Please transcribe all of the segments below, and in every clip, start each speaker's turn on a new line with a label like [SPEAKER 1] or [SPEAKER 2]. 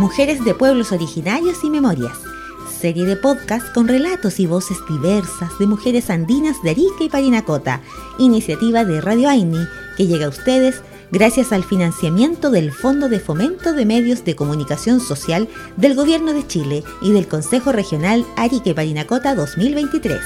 [SPEAKER 1] Mujeres de Pueblos Originarios y Memorias, serie de podcast con relatos y voces diversas de mujeres andinas de Arica y Parinacota, iniciativa de Radio Aini, que llega a ustedes gracias al financiamiento del Fondo de Fomento de Medios de Comunicación Social del Gobierno de Chile y del Consejo Regional Arica y Parinacota 2023.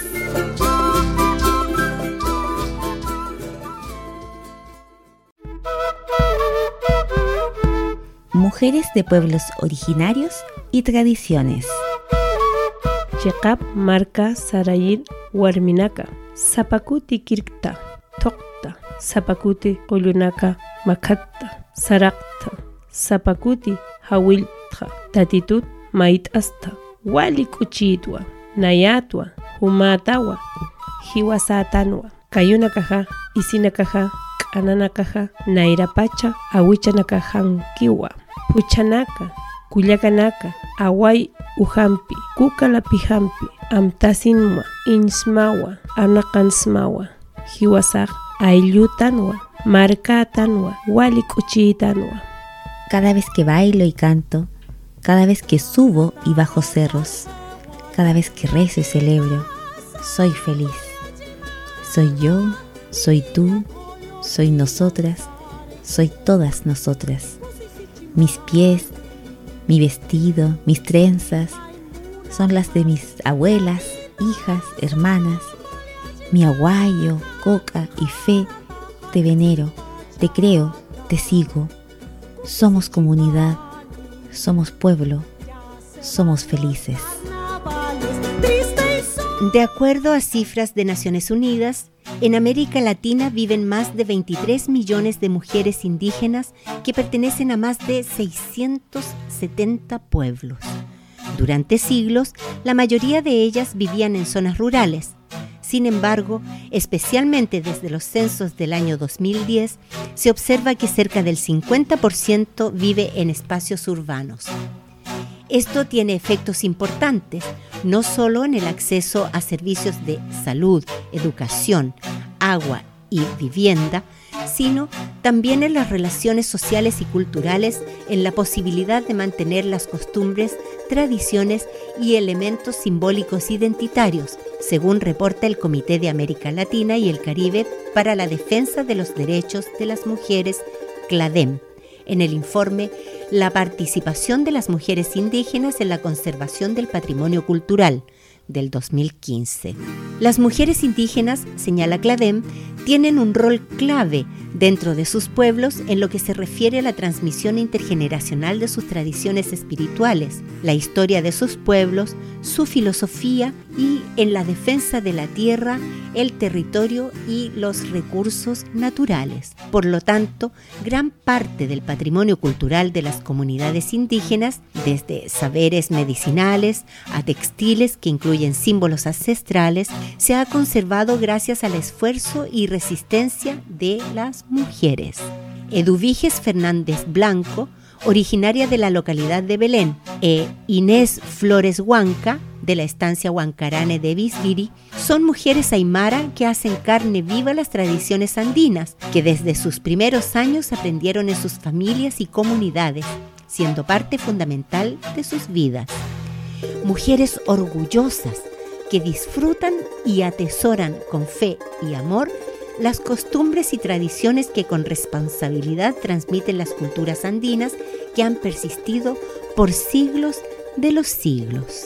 [SPEAKER 1] Mujeres de Pueblos Originarios y Tradiciones.
[SPEAKER 2] Chekap marka sarayir warminaka, sapakuti kirkta, tokta, sapakuti qulunaka makatta, sarakta, sapakuti hawiltja, tatitut maitasta, wali kuchitwa, nayatwa, humatawa, hiwasatanwa, kayunakaja, isinakaja, kananakaja, nairapacha, awichanakajankiwa, puchanaka, kullakanaka, away uhampi, kukalapihampi, amtasinwa, insmawa, anakansmawa, hiwasaq, ayllutanwa, markatanwa, walikuchitanwa.
[SPEAKER 1] Cada vez que bailo y canto, cada vez que subo y bajo cerros, cada vez que rezo y celebro, soy feliz. Soy yo, soy tú, soy nosotras, soy todas nosotras. Mis pies, mi vestido, mis trenzas, son las de mis abuelas, hijas, hermanas. Mi aguayo, coca y fe, te venero, te creo, te sigo. Somos comunidad, somos pueblo, somos felices.
[SPEAKER 3] De acuerdo a cifras de Naciones Unidas, en América Latina viven más de 23 millones de mujeres indígenas que pertenecen a más de 670 pueblos. Durante siglos, la mayoría de ellas vivían en zonas rurales. Sin embargo, especialmente desde los censos del año 2010, se observa que cerca del 50% vive en espacios urbanos. Esto tiene efectos importantes, no solo en el acceso a servicios de salud, educación, agua y vivienda, sino también en las relaciones sociales y culturales, en la posibilidad de mantener las costumbres, tradiciones y elementos simbólicos identitarios, según reporta el Comité de América Latina y el Caribe para la Defensa de los Derechos de las Mujeres, CLADEM, en el informe La participación de las mujeres indígenas en la conservación del patrimonio cultural, del 2015. Las mujeres indígenas, señala CLADEM, tienen un rol clave dentro de sus pueblos en lo que se refiere a la transmisión intergeneracional de sus tradiciones espirituales, la historia de sus pueblos, su filosofía y en la defensa de la tierra, el territorio y los recursos naturales. Por lo tanto, gran parte del patrimonio cultural de las comunidades indígenas, desde saberes medicinales a textiles que incluyen símbolos ancestrales, se ha conservado gracias al esfuerzo y resistencia de las mujeres. Eduviges Fernández Blanco, originaria de la localidad de Belén, e Inés Flores Huanca, de la estancia Huancarane de Visviri, son mujeres aymara que hacen carne viva las tradiciones andinas, que desde sus primeros años aprendieron en sus familias y comunidades, siendo parte fundamental de sus vidas. Mujeres orgullosas que disfrutan y atesoran con fe y amor las costumbres y tradiciones que con responsabilidad transmiten las culturas andinas que han persistido por siglos de los siglos.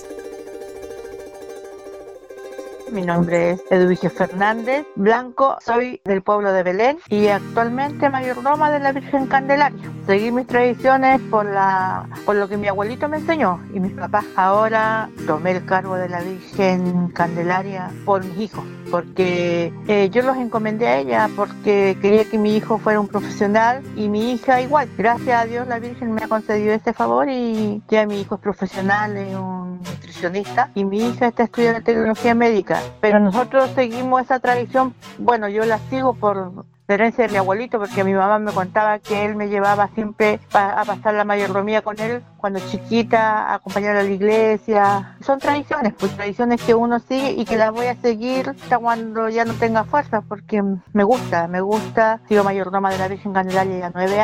[SPEAKER 4] Mi nombre es Eduviges Fernández Blanco, soy del pueblo de Belén y actualmente mayordoma de la Virgen Candelaria. Seguí mis tradiciones por lo que mi abuelito me enseñó y mis papás. Ahora tomé el cargo de la Virgen Candelaria por mis hijos, porque yo los encomendé a ella porque quería que mi hijo fuera un profesional y mi hija igual. Gracias a Dios la Virgen me ha concedido este favor y ya mi hijo es profesional, es un nutricionista y mi hija está estudiando tecnología médica. Pero nosotros seguimos esa tradición, bueno, yo la sigo por la herencia de mi abuelito, porque mi mamá me contaba que él me llevaba siempre a pasar la mayordomía con él cuando chiquita, a acompañar a la iglesia. Son tradiciones, pues tradiciones que uno sigue y que las voy a seguir hasta cuando ya no tenga fuerza, porque me gusta. Sigo mayordoma de la Virgen Candelaria ya 9 años.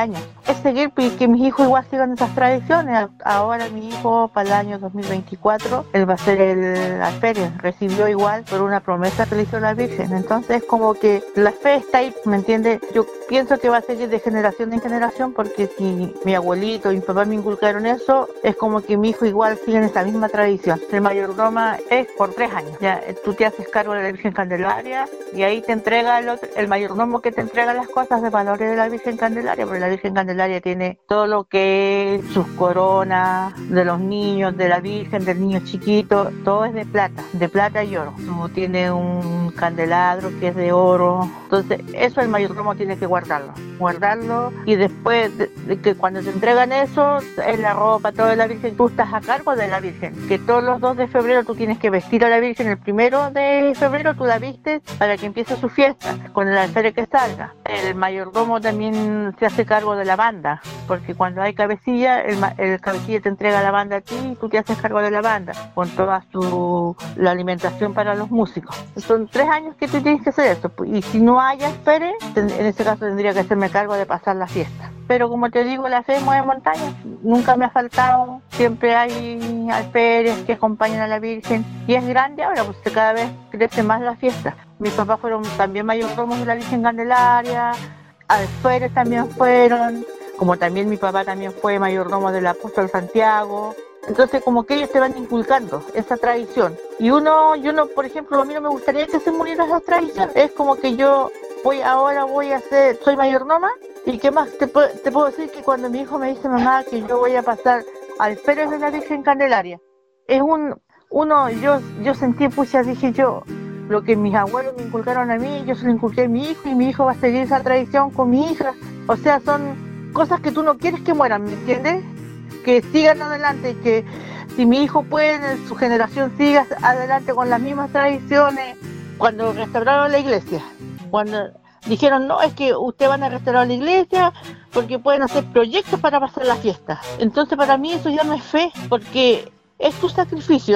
[SPEAKER 4] es seguir que mis hijos igual sigan esas tradiciones. Ahora mi hijo para el año 2024, él va a ser el alférez, recibió igual por una promesa que le hizo la Virgen. Entonces como que la fe está ahí, ¿me entiendes? Yo pienso que va a seguir de generación en generación, porque si mi abuelito y mi papá me inculcaron eso, es como que mi hijo igual sigue en esa misma tradición. El mayordoma es por 3 años. Ya, tú te haces cargo de la Virgen Candelaria y ahí te entrega el mayordomo, que te entrega las cosas de valores de la Virgen Candelaria, porque la Virgen Candelaria tiene todo lo que es sus coronas de los niños, de la Virgen, del niño chiquito, todo es de plata y oro. Tú tienes un candelabro que es de oro, entonces eso el mayordomo tiene que guardarlo y después de que cuando te entregan eso, es la ropa, todo de la Virgen, tú estás a cargo de la Virgen, que todos los 2 de febrero tú tienes que vestir a la Virgen, el 1 de febrero tú la vistes para que empiece su fiesta, con el alférez que salga. El mayordomo también se hace cargo de la banda, porque cuando hay cabecilla, el cabecilla te entrega la banda a ti y tú te haces cargo de la banda, con toda la alimentación para los músicos. Son 3 años que tú tienes que hacer eso, y si no hay alférez, en ese caso tendría que hacerme cargo de pasar la fiesta. Pero como te digo, la fe mueve montañas, nunca me ha faltado, siempre hay alférez que acompañan a la Virgen, y es grande ahora, pues cada vez crece más la fiesta. Mis papás fueron también mayordomos de la Virgen Candelaria, alférez también fueron, como también mi papá también fue mayordomo del Apóstol Santiago. Entonces como que ellos te van inculcando esa tradición, y uno, por ejemplo, a mí no me gustaría que se muriera esa tradición. Es como que yo soy mayordoma, y qué más te puedo decir, que cuando mi hijo me dice, mamá, que yo voy a pasar alférez de la Virgen Candelaria, es yo sentí, dije yo, lo que mis abuelos me inculcaron a mí, yo se lo inculqué a mi hijo, y mi hijo va a seguir esa tradición con mi hija. O sea, son cosas que tú no quieres que mueran, ¿me entiendes? Que sigan adelante, que si mi hijo puede, su generación siga adelante con las mismas tradiciones. Cuando restauraron la iglesia, cuando dijeron, no, es que ustedes van a restaurar la iglesia porque pueden hacer proyectos para pasar la fiesta. Entonces para mí eso ya no es fe, porque es tu sacrificio.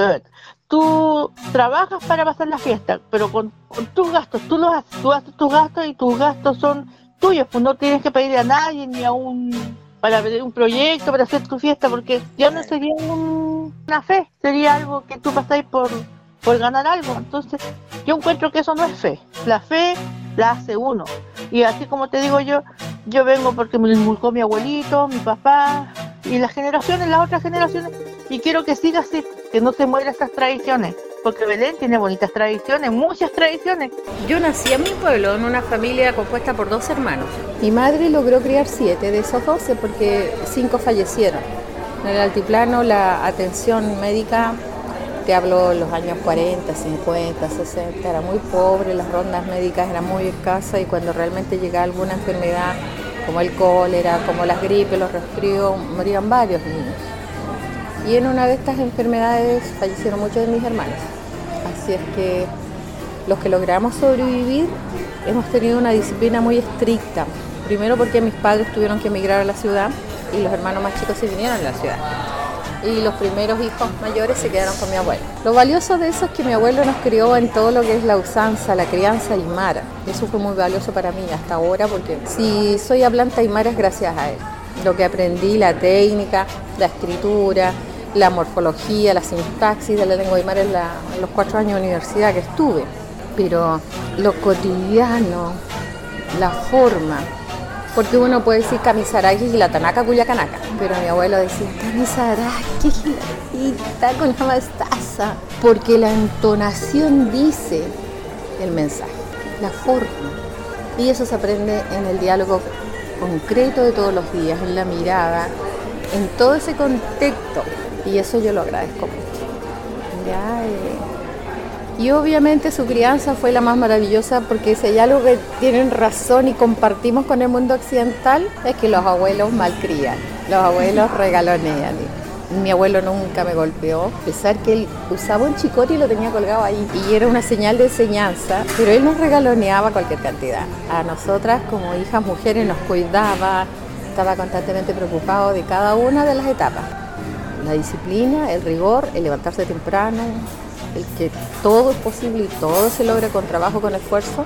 [SPEAKER 4] Tú trabajas para pasar la fiesta, pero con tus gastos, tú haces tus gastos, y tus gastos son tuyos, pues no tienes que pedirle a nadie ni para pedir un proyecto, para hacer tu fiesta, porque ya no sería una fe, sería algo que tú pasáis por ganar algo. Entonces yo encuentro que eso no es fe. La fe la hace uno, y así como te digo, yo vengo porque me lo inculcó mi abuelito, mi papá y las otras generaciones, y quiero que siga así, que no se mueran estas tradiciones, porque Belén tiene bonitas tradiciones, muchas tradiciones.
[SPEAKER 5] Yo nací en mi pueblo, en una familia compuesta por 2 hermanos. Mi madre logró criar 7 de esos 12 porque 5 fallecieron. En el altiplano la atención médica, te hablo los años 40, 50, 60, era muy pobre, las rondas médicas eran muy escasas, y cuando realmente llegaba alguna enfermedad como el cólera, como las gripes, los resfríos, morían varios niños. Y en una de estas enfermedades fallecieron muchos de mis hermanos. Así es que los que logramos sobrevivir hemos tenido una disciplina muy estricta. Primero porque mis padres tuvieron que emigrar a la ciudad y los hermanos más chicos se vinieron a la ciudad. Y los primeros hijos mayores se quedaron con mi abuelo. Lo valioso de eso es que mi abuelo nos crió en todo lo que es la usanza, la crianza aymara. Eso fue muy valioso para mí hasta ahora, porque si soy hablante aymara es gracias a él. Lo que aprendí, la técnica, la escritura, la morfología, la sintaxis de la lengua aymara en los 4 años de universidad que estuve. Pero lo cotidiano, la forma, porque uno puede decir Kamisaraki y la Tanaka Cuyacanaka, pero mi abuelo decía Kamisaraki y la con la mastaza, porque la entonación dice el mensaje, la forma, y eso se aprende en el diálogo concreto de todos los días, en la mirada, en todo ese contexto, y eso yo lo agradezco mucho. Y obviamente su crianza fue la más maravillosa, porque si hay algo que tienen razón y compartimos con el mundo occidental, es que los abuelos malcrían, los abuelos regalonean. Mi abuelo nunca me golpeó, a pesar que él usaba un chicote y lo tenía colgado ahí, y era una señal de enseñanza, pero él nos regaloneaba cualquier cantidad. A nosotras como hijas mujeres nos cuidaba, estaba constantemente preocupado de cada una de las etapas. La disciplina, el rigor, el levantarse temprano, el que todo es posible y todo se logra con trabajo, con esfuerzo,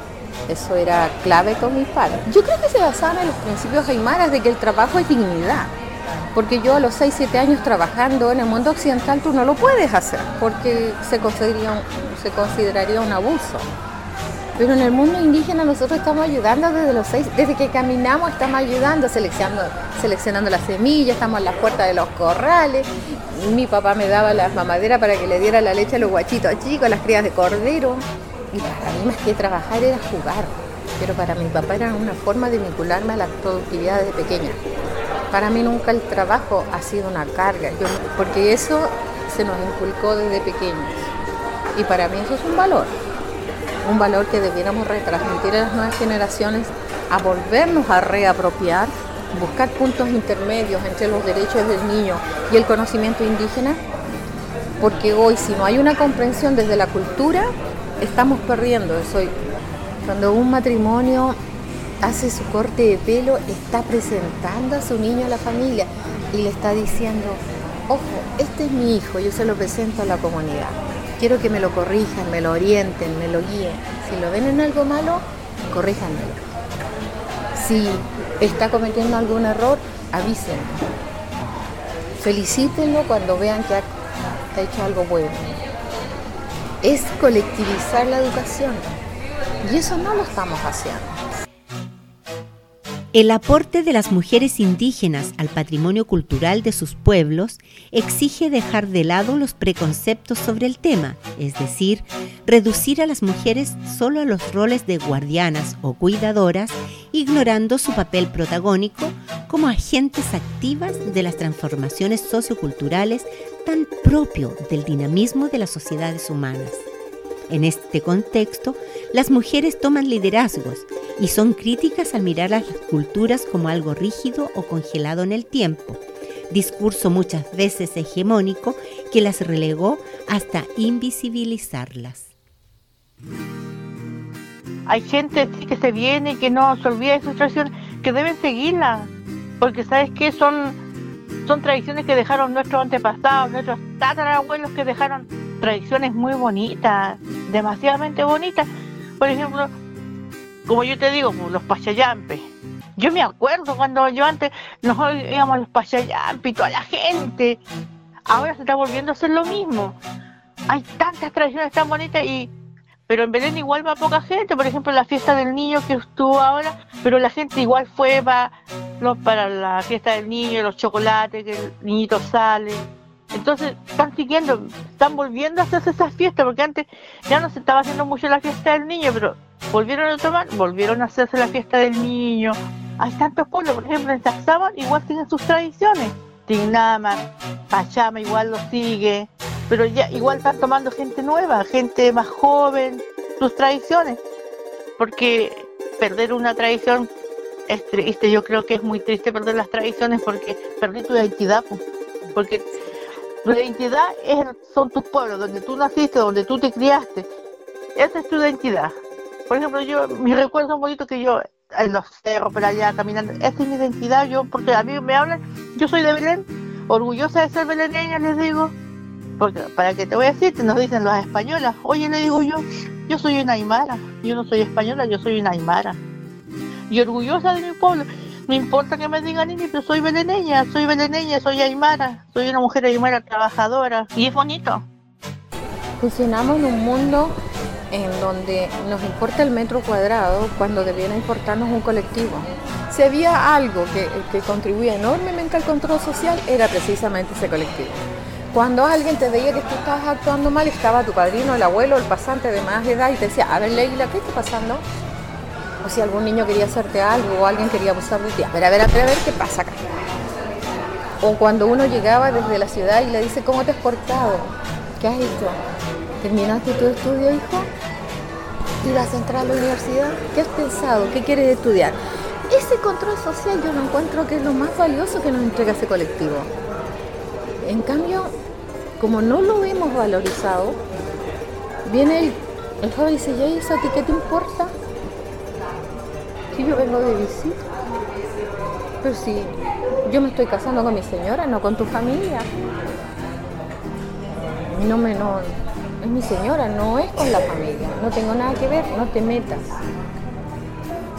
[SPEAKER 5] Eso era clave con mis padres. Yo creo que se basaban en los principios aymaras de que el trabajo es dignidad. Porque yo a los 6, 7 años trabajando en el mundo occidental tú no lo puedes hacer porque se consideraría un abuso. Pero en el mundo indígena nosotros estamos ayudando desde los 6, desde que caminamos estamos ayudando, seleccionando las semillas, estamos en las puertas de los corrales. Mi papá me daba las mamaderas para que le diera la leche a los guachitos chicos, las crías de cordero. Y para mí más que trabajar era jugar. Pero para mi papá era una forma de vincularme a la productividad desde pequeña. Para mí nunca el trabajo ha sido una carga, porque eso se nos inculcó desde pequeños. Y para mí eso es un valor que debiéramos retransmitir a las nuevas generaciones, a volvernos a reapropiar, buscar puntos intermedios entre los derechos del niño y el conocimiento indígena, porque hoy si no hay una comprensión desde la cultura, estamos perdiendo eso. Cuando un matrimonio hace su corte de pelo, está presentando a su niño a la familia y le está diciendo, ojo, este es mi hijo, yo se lo presento a la comunidad. Quiero que me lo corrijan, me lo orienten, me lo guíen. Si lo ven en algo malo, corríjanmelo. Si está cometiendo algún error, avísenlo. Felicítenlo cuando vean que ha hecho algo bueno. Es colectivizar la educación y eso no lo estamos haciendo.
[SPEAKER 3] El aporte de las mujeres indígenas al patrimonio cultural de sus pueblos exige dejar de lado los preconceptos sobre el tema, es decir, reducir a las mujeres solo a los roles de guardianas o cuidadoras, ignorando su papel protagónico como agentes activas de las transformaciones socioculturales tan propio del dinamismo de las sociedades humanas. En este contexto, las mujeres toman liderazgos y son críticas al mirar a las culturas como algo rígido o congelado en el tiempo, discurso muchas veces hegemónico que las relegó hasta invisibilizarlas.
[SPEAKER 4] Hay gente que se viene y que no se olvida de sus tradiciones, que deben seguirlas, porque ¿sabes qué? Son tradiciones que dejaron nuestros antepasados, nuestros tatarabuelos, que dejaron tradiciones muy bonitas, demasiadamente bonitas. Por ejemplo, como yo te digo, los pachayampes. Yo me acuerdo cuando yo antes nos íbamos a los pachayampes y toda la gente. Ahora se está volviendo a hacer lo mismo. Hay tantas tradiciones tan bonitas pero en Belén igual va poca gente. Por ejemplo, la fiesta del niño que estuvo ahora, pero la gente igual fue para la fiesta del niño, los chocolates, que el niñito sale. Entonces están volviendo a hacerse esas fiestas, porque antes ya no se estaba haciendo mucho la fiesta del niño, pero volvieron a hacerse la fiesta del niño. Hay tantos pueblos, por ejemplo en Sacsayhuamán igual siguen sus tradiciones. Tinamar, Pachama igual lo sigue, pero ya igual están tomando gente nueva, gente más joven, sus tradiciones, porque perder una tradición es triste. Yo creo que es muy triste perder las tradiciones, porque perdí tu identidad, porque tu identidad son tus pueblos, donde tú naciste, donde tú te criaste. Esa es tu identidad. Por ejemplo, mi recuerdo un bonito que yo en los cerros por allá caminando, esa es mi identidad. Porque a mí me hablan, yo soy de Belén, orgullosa de ser beleneña, les digo, porque para qué te voy a decir, nos dicen las españolas. Oye, le digo yo soy una aymara, yo no soy española, yo soy una aymara y orgullosa de mi pueblo. No importa que me digan Nini, pero soy beleneña, soy aymara, soy una mujer aymara trabajadora y es bonito.
[SPEAKER 5] Funcionamos en un mundo en donde nos importa el metro cuadrado cuando debiera importarnos un colectivo. Si había algo que contribuía enormemente al control social, era precisamente ese colectivo. Cuando alguien te veía que tú estabas actuando mal, estaba tu padrino, el abuelo, el pasante de más edad y te decía, a ver, Leila, ¿qué está pasando? O si algún niño quería hacerte algo o alguien quería abusar de ti, a ver, ¿qué pasa acá? O cuando uno llegaba desde la ciudad y le dice, ¿cómo te has portado? ¿Qué has hecho? ¿Terminaste tu estudio, hijo? ¿Ibas a entrar a la universidad? ¿Qué has pensado? ¿Qué quieres estudiar? Ese control social yo no encuentro que es lo más valioso que nos entrega ese colectivo. En cambio, como no lo hemos valorizado, viene el joven y dice, ¿y eso a ti qué te importa? Si yo vengo de visita, pero si yo me estoy casando con mi señora, no con tu familia. No, es mi señora, no es con la familia, no tengo nada que ver, no te metas.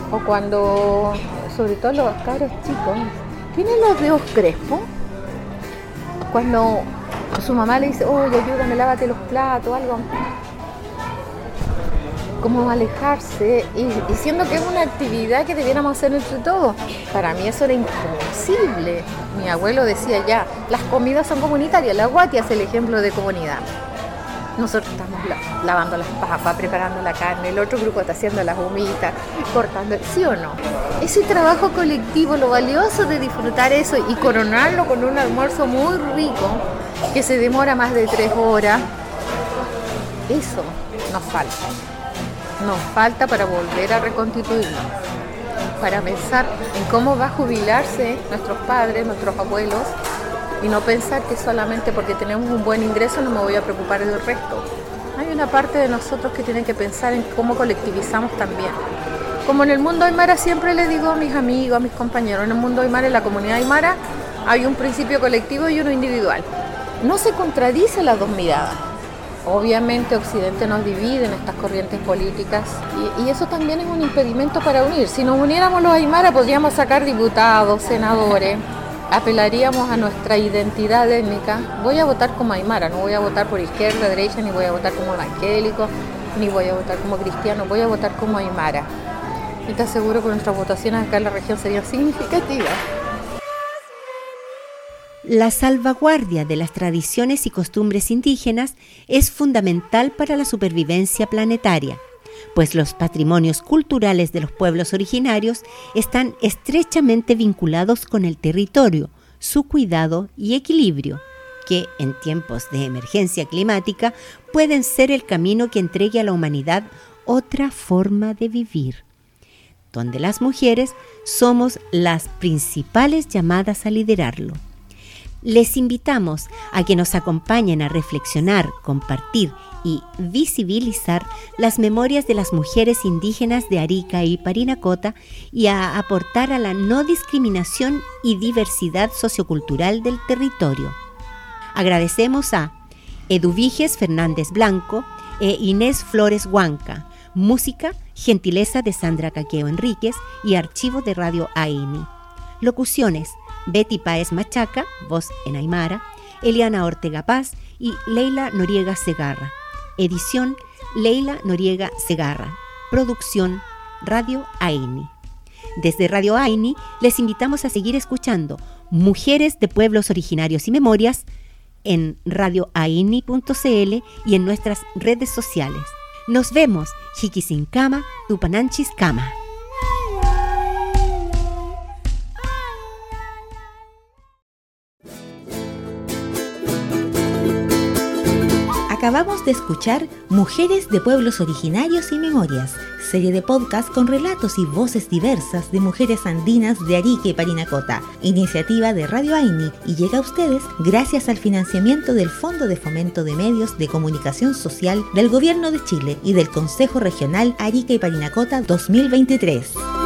[SPEAKER 5] O cuando, sobre todo los cabros chicos, tienen los dedos crespos. Cuando su mamá le dice, oye, ayúdame, lávate los platos, algo. Como alejarse, y siendo que es una actividad que debiéramos hacer entre todos. Para mí eso era imposible. Mi abuelo decía ya, las comidas son comunitarias, la guatia es el ejemplo de comunidad. Nosotros estamos lavando las papas, preparando la carne, el otro grupo está haciendo las humitas, cortando, ¿sí o no? Ese trabajo colectivo, lo valioso de disfrutar eso y coronarlo con un almuerzo muy rico, que se demora más de 3 horas, eso nos falta. Nos falta para volver a reconstituirnos, para pensar en cómo va a jubilarse nuestros padres, nuestros abuelos, y no pensar que solamente porque tenemos un buen ingreso no me voy a preocupar del resto. Hay una parte de nosotros que tiene que pensar en cómo colectivizamos también. Como en el mundo aymara siempre le digo a mis amigos, a mis compañeros, en el mundo aymara, en la comunidad aymara, hay un principio colectivo y uno individual. No se contradicen las dos miradas. Obviamente Occidente nos divide en estas corrientes políticas y eso también es un impedimento para unir. Si nos uniéramos los aymara podríamos sacar diputados, senadores, apelaríamos a nuestra identidad étnica. Voy a votar como aymara, no voy a votar por izquierda, derecha, ni voy a votar como evangélico, ni voy a votar como cristiano, voy a votar como aymara. Y te aseguro que nuestras votaciones acá en la región serían significativas.
[SPEAKER 3] La salvaguardia de las tradiciones y costumbres indígenas es fundamental para la supervivencia planetaria, pues los patrimonios culturales de los pueblos originarios están estrechamente vinculados con el territorio, su cuidado y equilibrio, que en tiempos de emergencia climática pueden ser el camino que entregue a la humanidad otra forma de vivir, donde las mujeres somos las principales llamadas a liderarlo. Les invitamos a que nos acompañen a reflexionar, compartir y visibilizar las memorias de las mujeres indígenas de Arica y Parinacota y a aportar a la no discriminación y diversidad sociocultural del territorio. Agradecemos a Eduviges Fernández Blanco e Inés Flores Huanca, música, gentileza de Sandra Caqueo Enríquez y archivo de Radio AINI. Locuciones: Betty Páez Machaca, voz en aymara, Eliana Ortega Paz y Leila Noriega Segarra. Edición: Leila Noriega Segarra. Producción: Radio AINI. Desde Radio AINI les invitamos a seguir escuchando Mujeres de Pueblos Originarios y Memorias en radioaini.cl y en nuestras redes sociales. Nos vemos, Jiquisincama, Tupananchis Kama.
[SPEAKER 1] Acabamos de escuchar Mujeres de Pueblos Originarios y Memorias, serie de podcast con relatos y voces diversas de mujeres andinas de Arica y Parinacota, iniciativa de Radio AINI, y llega a ustedes gracias al financiamiento del Fondo de Fomento de Medios de Comunicación Social del Gobierno de Chile y del Consejo Regional Arica y Parinacota 2023.